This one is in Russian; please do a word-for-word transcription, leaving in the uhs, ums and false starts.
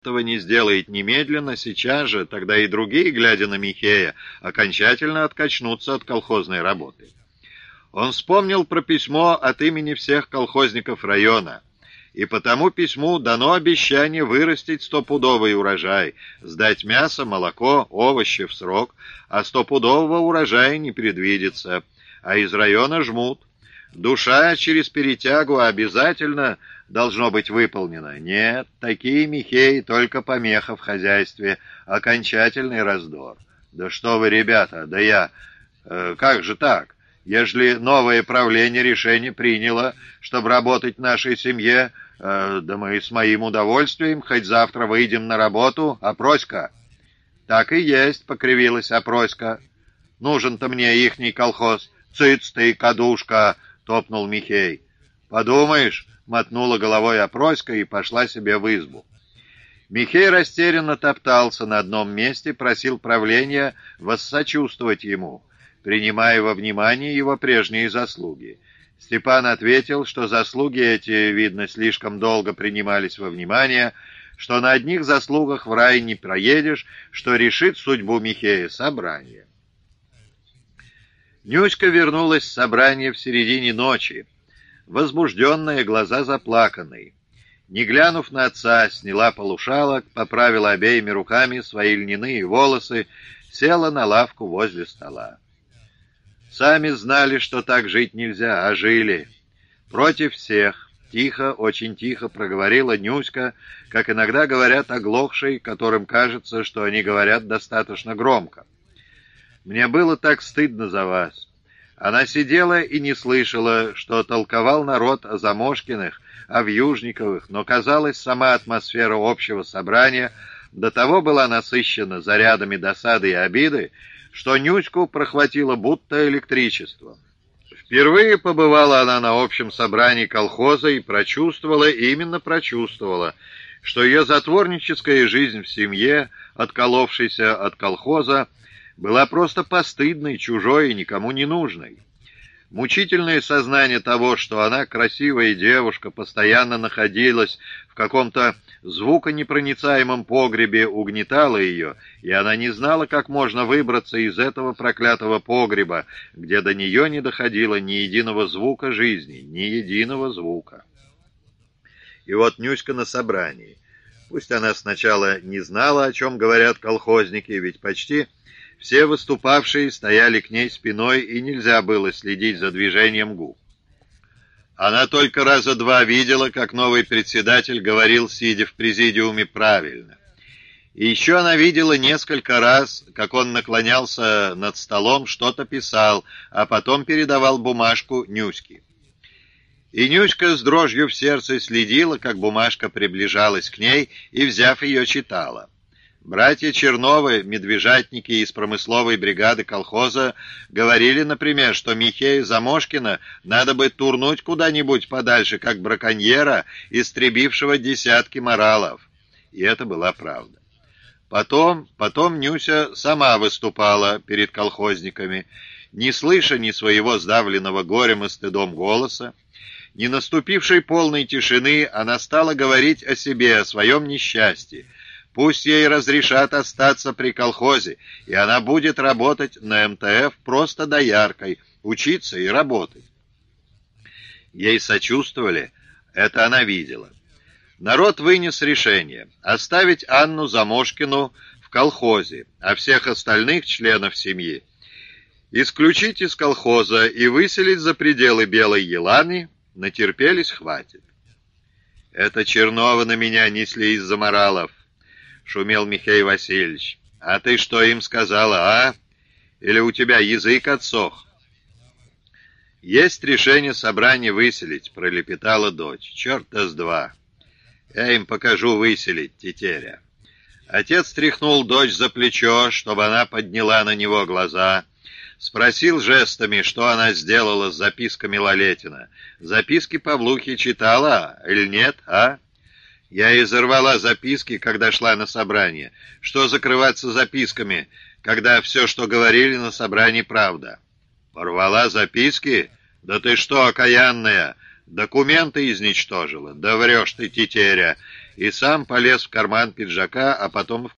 этого не сделает немедленно, сейчас же, тогда и другие, глядя на Михея, окончательно откачнутся от колхозной работы. Он вспомнил про письмо от имени всех колхозников района, и по тому письму дано обещание вырастить стопудовый урожай, сдать мясо, молоко, овощи в срок, а стопудового урожая не предвидится, а из района жмут. Душа через перетягу обязательно должно быть выполнено. Нет, такие Михеи только помеха в хозяйстве, окончательный раздор. Да что вы, ребята, да я... Э, как же так? Ежели новое правление решение приняло, чтобы работать в нашей семье, э, да мы с моим удовольствием хоть завтра выйдем на работу, Опроська. Так и есть, покривилась Опроська. Нужен-то мне ихний колхоз. Цыц ты, кадушка, топнул Михей. Подумаешь, мотнула головой Опроська и пошла себе в избу. Михей растерянно топтался на одном месте, просил правления воссочувствовать ему, принимая во внимание его прежние заслуги. Степан ответил, что заслуги эти, видно, слишком долго принимались во внимание, что на одних заслугах в рай не проедешь, что решит судьбу Михея собрание. Нюська вернулась с собрания в середине ночи, возбужденная, глаза заплаканные. Не глянув на отца, сняла полушалок, поправила обеими руками свои льняные волосы, села на лавку возле стола. Сами знали, что так жить нельзя, а жили. Против всех, тихо, очень тихо проговорила Нюська, как иногда говорят оглохшие, которым кажется, что они говорят достаточно громко. Мне было так стыдно за вас. Она сидела и не слышала, что толковал народ о Замошкиных, о Вьюжниковых, но, казалось, сама атмосфера общего собрания до того была насыщена зарядами досады и обиды, что Нюську прохватило будто электричество. Впервые побывала она на общем собрании колхоза и прочувствовала, именно прочувствовала, что ее затворническая жизнь в семье, отколовшейся от колхоза, была просто постыдной, чужой и никому не нужной. Мучительное сознание того, что она, красивая девушка, постоянно находилась в каком-то звуконепроницаемом погребе, угнетало ее, и она не знала, как можно выбраться из этого проклятого погреба, где до нее не доходило ни единого звука жизни, ни единого звука. И вот Нюська на собрании. Пусть она сначала не знала, о чем говорят колхозники, ведь почти все выступавшие стояли к ней спиной, и нельзя было следить за движением губ. Она только раза два видела, как новый председатель говорил, сидя в президиуме, правильно. И еще она видела несколько раз, как он наклонялся над столом, что-то писал, а потом передавал бумажку Нюське. И Нюська с дрожью в сердце следила, как бумажка приближалась к ней, и, взяв ее, читала. Братья Черновы, медвежатники из промысловой бригады колхоза, говорили, например, что Михея Замошкина надо бы турнуть куда-нибудь подальше, как браконьера, истребившего десятки моралов. И это была правда. Потом, потом Нюся сама выступала перед колхозниками, не слыша ни своего сдавленного горем и стыдом голоса, не наступившей полной тишины, она стала говорить о себе, о своем несчастье. Пусть ей разрешат остаться при колхозе, и она будет работать на эм тэ эф просто дояркой, учиться и работать. Ей сочувствовали, это она видела. Народ вынес решение оставить Анну Замошкину в колхозе, а всех остальных членов семьи исключить из колхоза и выселить за пределы Белой Еланы. Натерпелись, хватит. Это Черновы на меня несли из-за моралов, шумел Михей Васильевич. А ты что им сказала, а? Или у тебя язык отсох? Есть решение собрания выселить, пролепетала дочь. Черт-то с два. Я им покажу выселить, тетеря. Отец тряхнул дочь за плечо, чтобы она подняла на него глаза. Спросил жестами, что она сделала с записками Лалетина. Записки Павлухи читала или нет, а? Я и изорвала записки, когда шла на собрание. Что закрываться записками, когда все, что говорили на собрании, правда? Порвала записки? Да ты что, окаянная, документы изничтожила? Да врешь ты, тетеря. и сам полез в карман пиджака, а потом в